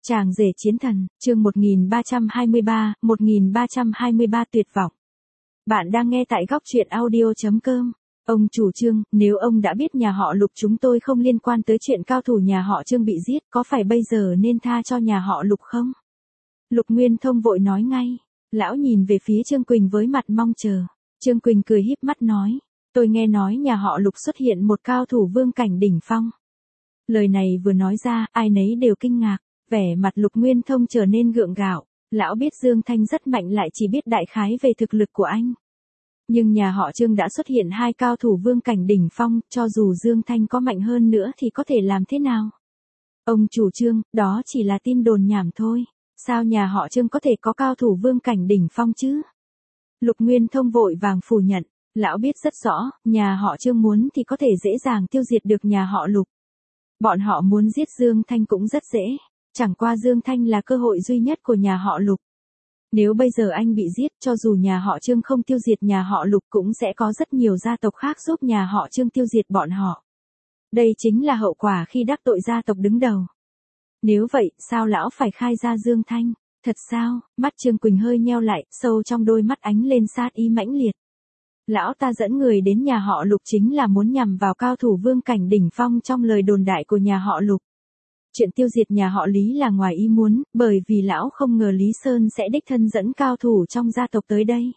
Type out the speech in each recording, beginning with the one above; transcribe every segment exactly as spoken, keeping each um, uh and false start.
Chàng rể chiến thần, chương một nghìn ba trăm hai mươi ba, một nghìn ba trăm hai mươi ba tuyệt vọng. Bạn đang nghe tại góc truyện audio chấm com. Ông chủ Trương, nếu ông đã biết nhà họ Lục chúng tôi không liên quan tới chuyện cao thủ nhà họ Trương bị giết, có phải bây giờ nên tha cho nhà họ Lục không? Lục Nguyên Thông vội nói ngay. Lão nhìn về phía Trương Quỳnh với mặt mong chờ. Trương Quỳnh cười híp mắt nói, tôi nghe nói nhà họ Lục xuất hiện một cao thủ vương cảnh đỉnh phong. Lời này vừa nói ra, ai nấy đều kinh ngạc. Vẻ mặt Lục Nguyên Thông trở nên gượng gạo, lão biết Dương Thanh rất mạnh lại chỉ biết đại khái về thực lực của anh. Nhưng nhà họ Trương đã xuất hiện hai cao thủ vương cảnh đỉnh phong, cho dù Dương Thanh có mạnh hơn nữa thì có thể làm thế nào? Ông chủ Trương, đó chỉ là tin đồn nhảm thôi, sao nhà họ Trương có thể có cao thủ vương cảnh đỉnh phong chứ? Lục Nguyên Thông vội vàng phủ nhận, lão biết rất rõ, nhà họ Trương muốn thì có thể dễ dàng tiêu diệt được nhà họ Lục. Bọn họ muốn giết Dương Thanh cũng rất dễ. Chẳng qua Dương Thanh là cơ hội duy nhất của nhà họ Lục. Nếu bây giờ anh bị giết, cho dù nhà họ Trương không tiêu diệt nhà họ Lục cũng sẽ có rất nhiều gia tộc khác giúp nhà họ Trương tiêu diệt bọn họ. Đây chính là hậu quả khi đắc tội gia tộc đứng đầu. Nếu vậy, sao lão phải khai ra Dương Thanh? Thật sao? Mắt Trương Quỳnh hơi nheo lại, sâu trong đôi mắt ánh lên sát ý mãnh liệt. Lão ta dẫn người đến nhà họ Lục chính là muốn nhằm vào cao thủ vương cảnh đỉnh phong trong lời đồn đại của nhà họ Lục. Chuyện tiêu diệt nhà họ Lý là ngoài ý muốn, bởi vì lão không ngờ Lý Sơn sẽ đích thân dẫn cao thủ trong gia tộc tới đây.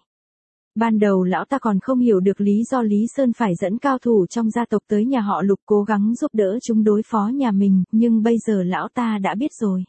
Ban đầu lão ta còn không hiểu được lý do Lý Sơn phải dẫn cao thủ trong gia tộc tới nhà họ Lục cố gắng giúp đỡ chúng đối phó nhà mình, nhưng bây giờ lão ta đã biết rồi.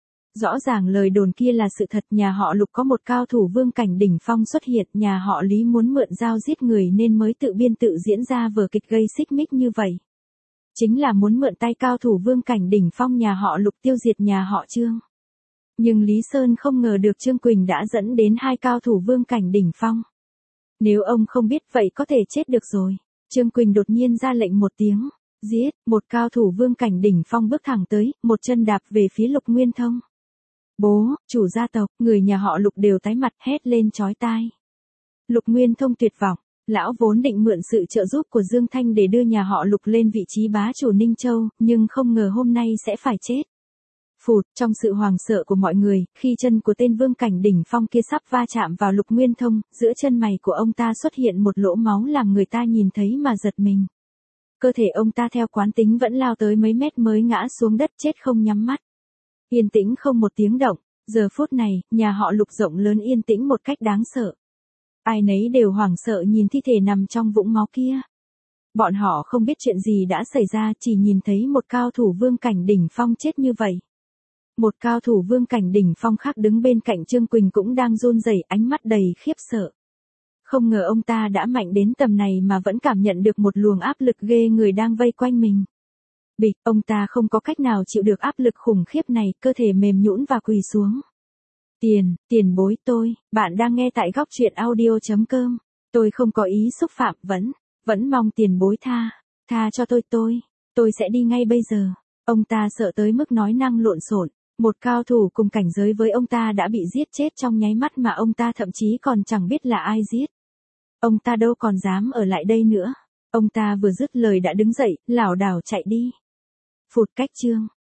Rõ ràng lời đồn kia là sự thật, nhà họ Lục có một cao thủ vương cảnh đỉnh phong xuất hiện, nhà họ Lý muốn mượn dao giết người nên mới tự biên tự diễn ra vở kịch gây xích mích như vậy. Chính là muốn mượn tay cao thủ vương cảnh đỉnh phong nhà họ Lục tiêu diệt nhà họ Trương. Nhưng Lý Sơn không ngờ được Trương Quỳnh đã dẫn đến hai cao thủ vương cảnh đỉnh phong. Nếu ông không biết vậy có thể chết được rồi. Trương Quỳnh đột nhiên ra lệnh một tiếng, giết, một cao thủ vương cảnh đỉnh phong bước thẳng tới, một chân đạp về phía Lục Nguyên Thông. Bố, chủ gia tộc, người nhà họ Lục đều tái mặt hét lên chói tai. Lục Nguyên Thông tuyệt vọng. Lão vốn định mượn sự trợ giúp của Dương Thanh để đưa nhà họ Lục lên vị trí bá chủ Ninh Châu, nhưng không ngờ hôm nay sẽ phải chết. Phụt, trong sự hoảng sợ của mọi người, khi chân của tên vương cảnh đỉnh phong kia sắp va chạm vào Lục Nguyên Thông, giữa chân mày của ông ta xuất hiện một lỗ máu làm người ta nhìn thấy mà giật mình. Cơ thể ông ta theo quán tính vẫn lao tới mấy mét mới ngã xuống đất chết không nhắm mắt. Yên tĩnh không một tiếng động, giờ phút này, nhà họ Lục rộng lớn yên tĩnh một cách đáng sợ. Ai nấy đều hoảng sợ nhìn thi thể nằm trong vũng máu kia. Bọn họ không biết chuyện gì đã xảy ra, chỉ nhìn thấy một cao thủ vương cảnh đỉnh phong chết như vậy. Một cao thủ vương cảnh đỉnh phong khác đứng bên cạnh Trương Quỳnh cũng đang run rẩy, ánh mắt đầy khiếp sợ. Không ngờ ông ta đã mạnh đến tầm này mà vẫn cảm nhận được một luồng áp lực ghê người đang vây quanh mình. Bịch, ông ta không có cách nào chịu được áp lực khủng khiếp này, cơ thể mềm nhũn và quỳ xuống. Tiền, tiền bối tôi, bạn đang nghe tại góc truyện audio chấm com. Tôi không có ý xúc phạm, vẫn, vẫn mong tiền bối tha, tha cho tôi tôi, tôi sẽ đi ngay bây giờ. Ông ta sợ tới mức nói năng lộn xộn, một cao thủ cùng cảnh giới với ông ta đã bị giết chết trong nháy mắt mà ông ta thậm chí còn chẳng biết là ai giết. Ông ta đâu còn dám ở lại đây nữa. Ông ta vừa dứt lời đã đứng dậy, lảo đảo chạy đi. Phụt, cách chương.